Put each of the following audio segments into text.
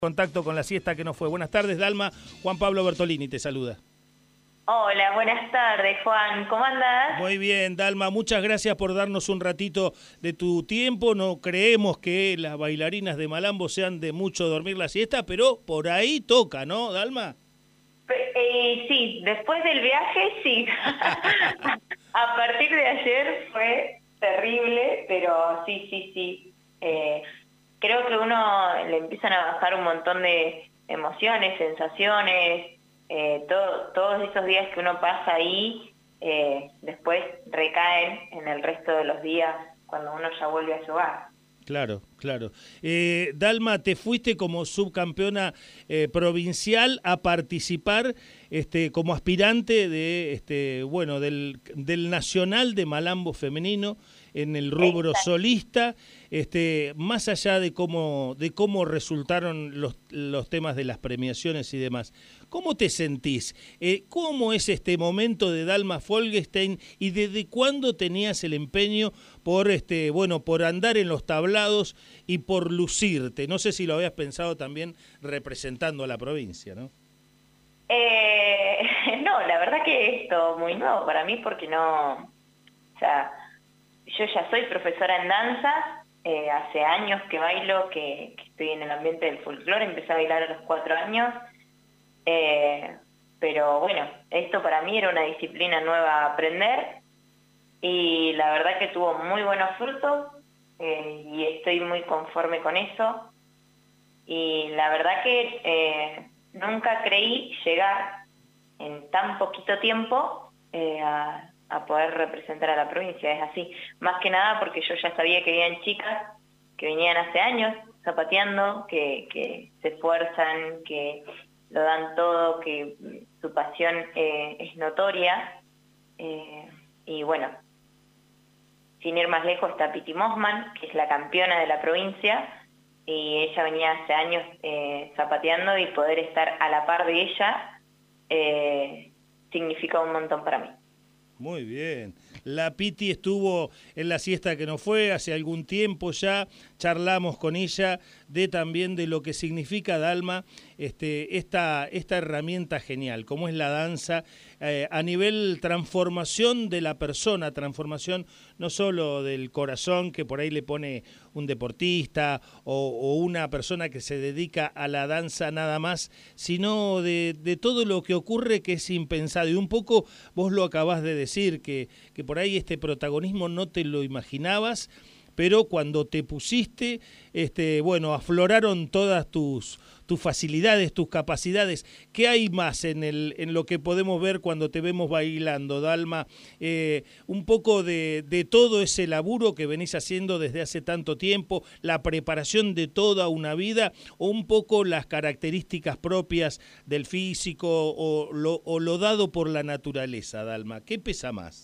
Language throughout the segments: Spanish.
Contacto con la siesta que no fue. Buenas tardes, Dalma. Juan Pablo Bertolini te saluda. Hola, buenas tardes, Juan. ¿Cómo andás? Muy bien, Dalma. Muchas gracias por darnos un ratito de tu tiempo. No creemos que las bailarinas de Malambo sean de mucho dormir la siesta, pero por ahí toca, ¿no, Dalma? Sí, después del viaje, sí. A partir de ayer fue terrible, pero sí. Creo que uno le empiezan a bajar un montón de emociones, sensaciones, todos esos días que uno pasa ahí, después recaen en el resto de los días cuando uno ya vuelve a su hogar. Claro. Dalma, te fuiste como subcampeona provincial a participar como aspirante de del Nacional de Malambo Femenino en el rubro solista, más allá de cómo resultaron los temas de las premiaciones y demás. ¿Cómo te sentís? ¿Cómo es este momento de Dalma Folgestein y desde cuándo tenías el empeño por andar en los tablados y por lucirte? No sé si lo habías pensado también representando a la provincia, ¿no? No, la verdad que esto muy nuevo para mí porque no, o sea, yo ya soy profesora en danzas, hace años que bailo, que estoy en el ambiente del folclore, empecé a bailar a los 4 años, pero bueno, esto para mí era una disciplina nueva a aprender y la verdad que tuvo muy buenos frutos y estoy muy conforme con eso y la verdad que nunca creí llegar en tan poquito tiempo a poder representar a la provincia, es así. Más que nada porque yo ya sabía que habían chicas que venían hace años zapateando, que se esfuerzan, que lo dan todo, que su pasión es notoria. Y bueno, sin ir más lejos está Piti Mosman, que es la campeona de la provincia, y ella venía hace años zapateando y poder estar a la par de ella significa un montón para mí. Muy bien. La Piti estuvo en la siesta que no fue hace algún tiempo ya. Charlamos con ella también de lo que significa, Dalma, esta herramienta genial, como es la danza, a nivel transformación de la persona, transformación no solo del corazón que por ahí le pone un deportista o una persona que se dedica a la danza nada más, sino de todo lo que ocurre que es impensado. Y un poco vos lo acabás de decir, que por ahí este protagonismo no te lo imaginabas, pero cuando te pusiste, afloraron todas tus facilidades, tus capacidades. ¿Qué hay más en lo que podemos ver cuando te vemos bailando, Dalma? Un poco de todo ese laburo que venís haciendo desde hace tanto tiempo, la preparación de toda una vida, o un poco las características propias del físico o lo dado por la naturaleza, Dalma. ¿Qué pesa más?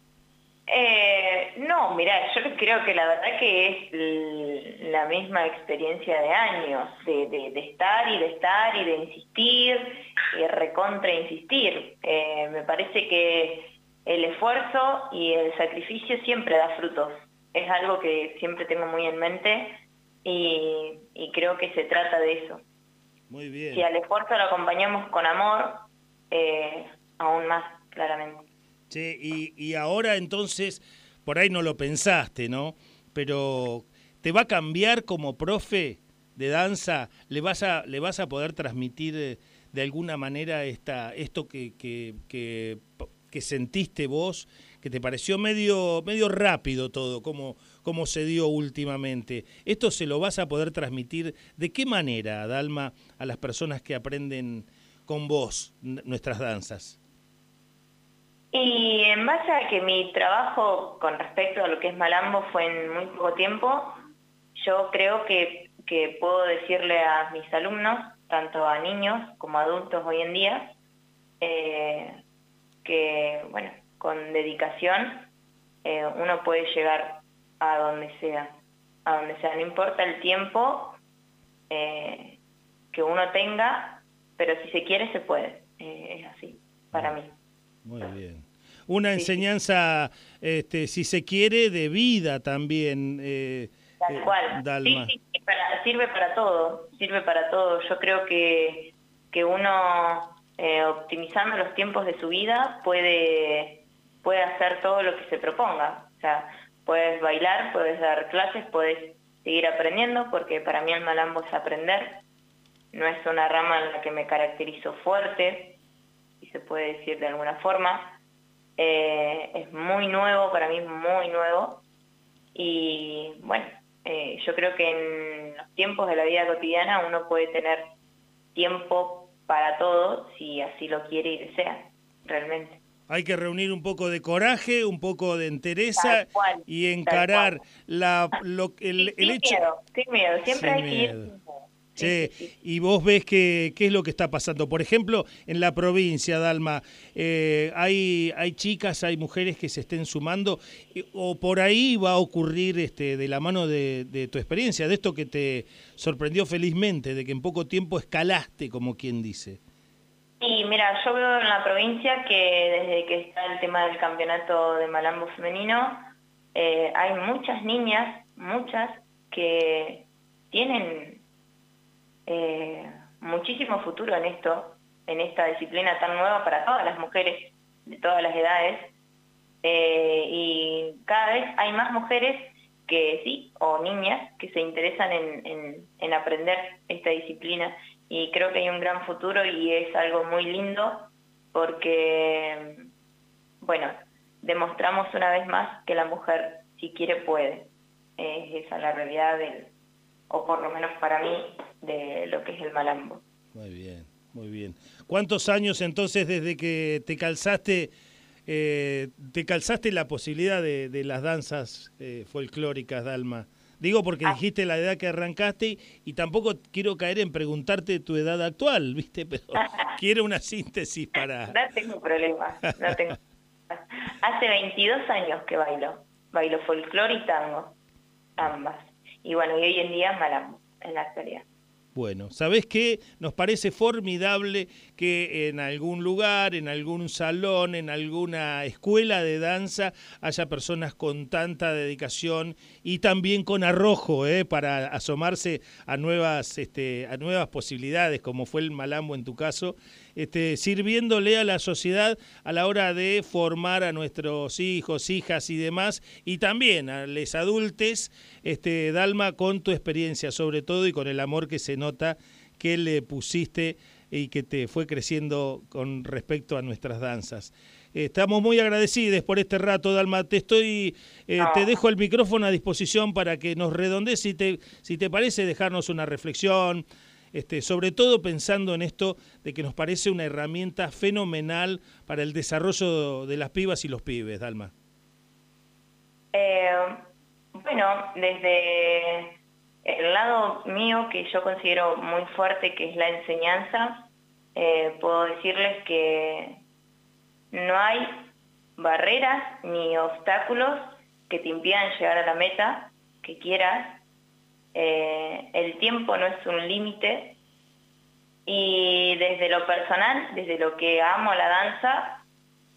No, mirá, yo creo que la verdad que es la misma experiencia de años, de estar y de insistir y recontra insistir. Me parece que el esfuerzo y el sacrificio siempre da frutos. Es algo que siempre tengo muy en mente y creo que se trata de eso. Muy bien. Si al esfuerzo lo acompañamos con amor, aún más claramente. Sí, y ahora entonces, por ahí no lo pensaste, ¿no? Pero ¿te va a cambiar como profe de danza? ¿Le vas a poder transmitir de alguna manera esto que sentiste vos, que te pareció medio rápido todo, como se dio últimamente? ¿Esto se lo vas a poder transmitir de qué manera, Dalma, a las personas que aprenden con vos nuestras danzas? Y en base a que mi trabajo con respecto a lo que es Malambo fue en muy poco tiempo, yo creo que puedo decirle a mis alumnos, tanto a niños como a adultos hoy en día, que bueno, con dedicación uno puede llegar a donde sea, no importa el tiempo que uno tenga, pero si se quiere se puede, es así para mí. Muy bien. Una enseñanza, si se quiere, de vida también, Tal cual. Dalma. Sí, sirve para todo, sirve para todo. Yo creo que uno, optimizando los tiempos de su vida, puede hacer todo lo que se proponga. O sea, puedes bailar, puedes dar clases, puedes seguir aprendiendo, porque para mí el malambo es aprender. No es una rama en la que me caracterizo fuerte, si se puede decir de alguna forma. Es muy nuevo, para mí muy nuevo. Y bueno, yo creo que en los tiempos de la vida cotidiana uno puede tener tiempo para todo si así lo quiere y desea, realmente. Hay que reunir un poco de coraje, un poco de entereza Tal cual, y tal encarar cual. el hecho. Sin miedo, siempre Sin hay que ir miedo. sin miedo. Che, Sí. y vos ves qué es lo que está pasando. Por ejemplo, en la provincia, Dalma, hay chicas, hay mujeres que se estén sumando, o por ahí va a ocurrir de la mano de tu experiencia, de esto que te sorprendió felizmente, de que en poco tiempo escalaste, como quien dice. Y mira, yo veo en la provincia que desde que está el tema del campeonato de malambo femenino, hay muchas niñas, muchas, que tienen muchísimo futuro en esto, en esta disciplina tan nueva para todas las mujeres de todas las edades, y cada vez hay más mujeres que sí, o niñas, que se interesan en aprender esta disciplina, y creo que hay un gran futuro y es algo muy lindo porque, bueno, demostramos una vez más que la mujer, si quiere, puede. Esa es la realidad o por lo menos para mí, de lo que es el malambo. Muy bien, muy bien. ¿Cuántos años entonces desde que te calzaste la posibilidad de las danzas folclóricas, Dalma? Digo porque dijiste la edad que arrancaste y tampoco quiero caer en preguntarte tu edad actual, ¿viste? Pero quiero una síntesis para... No tengo problema, no tengo. Hace 22 años que bailo folclore y tango, ambas. Y bueno, y hoy en día malambo, en la actualidad. Bueno, ¿sabés qué? Nos parece formidable que en algún lugar, en algún salón, en alguna escuela de danza haya personas con tanta dedicación y también con arrojo, para asomarse a nuevas posibilidades, como fue el malambo en tu caso, sirviéndole a la sociedad a la hora de formar a nuestros hijos, hijas y demás, y también a los adultos, Dalma, con tu experiencia sobre todo y con el amor que se nota que le pusiste y que te fue creciendo con respecto a nuestras danzas. Estamos muy agradecidos por este rato, Dalma. Te dejo el micrófono a disposición para que nos redondees, si te parece, dejarnos una reflexión, sobre todo pensando en esto de que nos parece una herramienta fenomenal para el desarrollo de las pibas y los pibes, Dalma. Bueno, desde el lado mío, que yo considero muy fuerte, que es la enseñanza, puedo decirles que no hay barreras ni obstáculos que te impidan llegar a la meta que quieras. El tiempo no es un límite, y desde lo personal, desde lo que amo a la danza,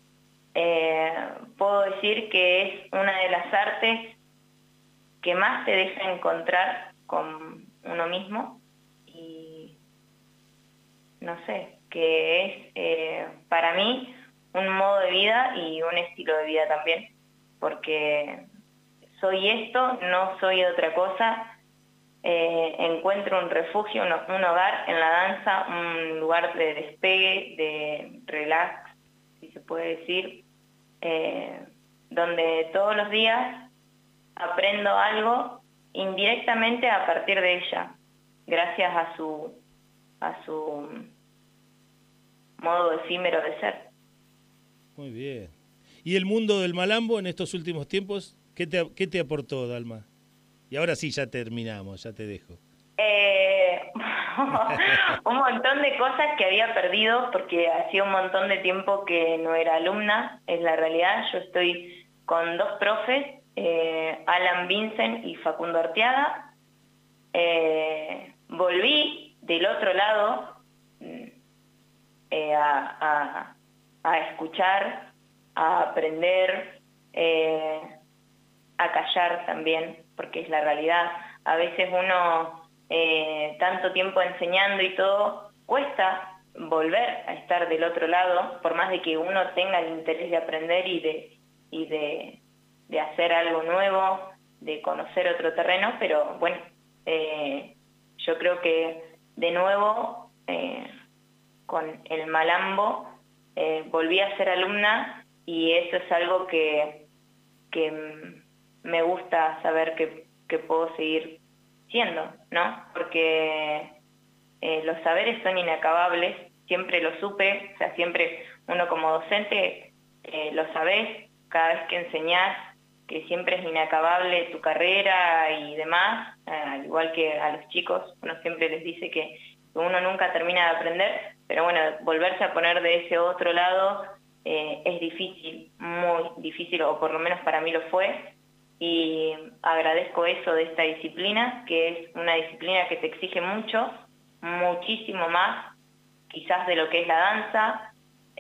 puedo decir que es una de las artes que más te deja encontrar con uno mismo, y no sé, que es para mí un modo de vida y un estilo de vida también, porque soy esto, no soy otra cosa. Encuentro un refugio, un hogar en la danza, un lugar de despegue, de relax, si se puede decir, donde todos los días aprendo algo indirectamente a partir de ella, gracias a su modo efímero de ser. Muy bien. ¿Y el mundo del malambo en estos últimos tiempos, qué te aportó, Dalma? Y ahora sí, ya terminamos, ya te dejo. Un montón de cosas que había perdido, porque hacía un montón de tiempo que no era alumna, es la realidad. Yo estoy con dos profes, Alan Vincent y Facundo Arteaga. Volví del otro lado a escuchar, a aprender, a callar también, porque es la realidad. A veces uno tanto tiempo enseñando y todo, cuesta volver a estar del otro lado, por más de que uno tenga el interés de aprender y de hacer algo nuevo, de conocer otro terreno, pero bueno, yo creo que de nuevo con el Malambo volví a ser alumna y eso es algo que me gusta saber que puedo seguir siendo, ¿no? Porque los saberes son inacabables, siempre lo supe, o sea, siempre uno como docente lo sabés, cada vez que enseñás, que siempre es inacabable tu carrera y demás, al igual que a los chicos, uno siempre les dice que uno nunca termina de aprender, pero bueno, volverse a poner de ese otro lado es difícil, muy difícil, o por lo menos para mí lo fue, y agradezco eso de esta disciplina, que es una disciplina que te exige mucho, muchísimo más, quizás de lo que es la danza,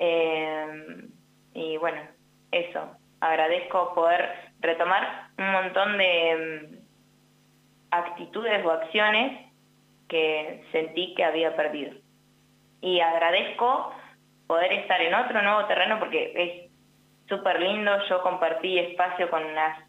y bueno, eso, agradezco poder retomar un montón de actitudes o acciones que sentí que había perdido. Y agradezco poder estar en otro nuevo terreno porque es súper lindo. Yo compartí espacio con las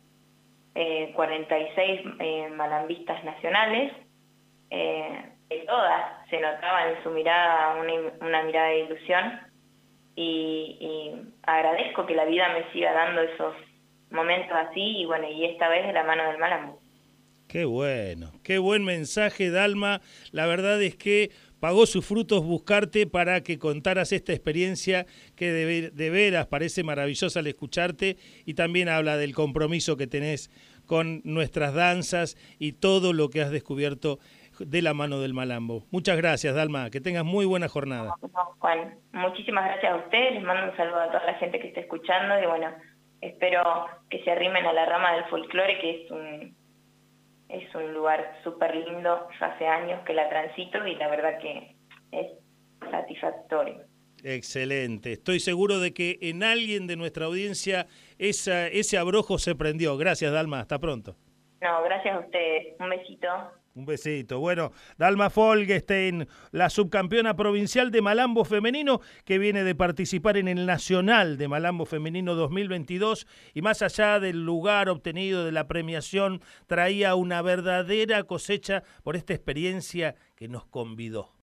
46 malambistas nacionales. De todas se notaba en su mirada una mirada de ilusión y agradezco que la vida me siga dando esos momentos así y bueno, y esta vez de la mano del Malambo. Qué bueno, qué buen mensaje, Dalma. La verdad es que pagó sus frutos buscarte para que contaras esta experiencia que de veras parece maravillosa al escucharte y también habla del compromiso que tenés con nuestras danzas y todo lo que has descubierto de la mano del Malambo. Muchas gracias, Dalma, que tengas muy buena jornada. No, Juan, muchísimas gracias a ustedes, les mando un saludo a toda la gente que está escuchando y bueno, espero que se arrimen a la rama del folclore, que es un lugar súper lindo, yo hace años que la transito y la verdad que es satisfactorio. Excelente, estoy seguro de que en alguien de nuestra audiencia ese abrojo se prendió. Gracias, Dalma, hasta pronto. No, gracias a ustedes, un besito. Un besito. Bueno, Dalma Folgestein, la subcampeona provincial de Malambo Femenino, que viene de participar en el Nacional de Malambo Femenino 2022, y más allá del lugar obtenido, de la premiación, traía una verdadera cosecha por esta experiencia que nos convidó.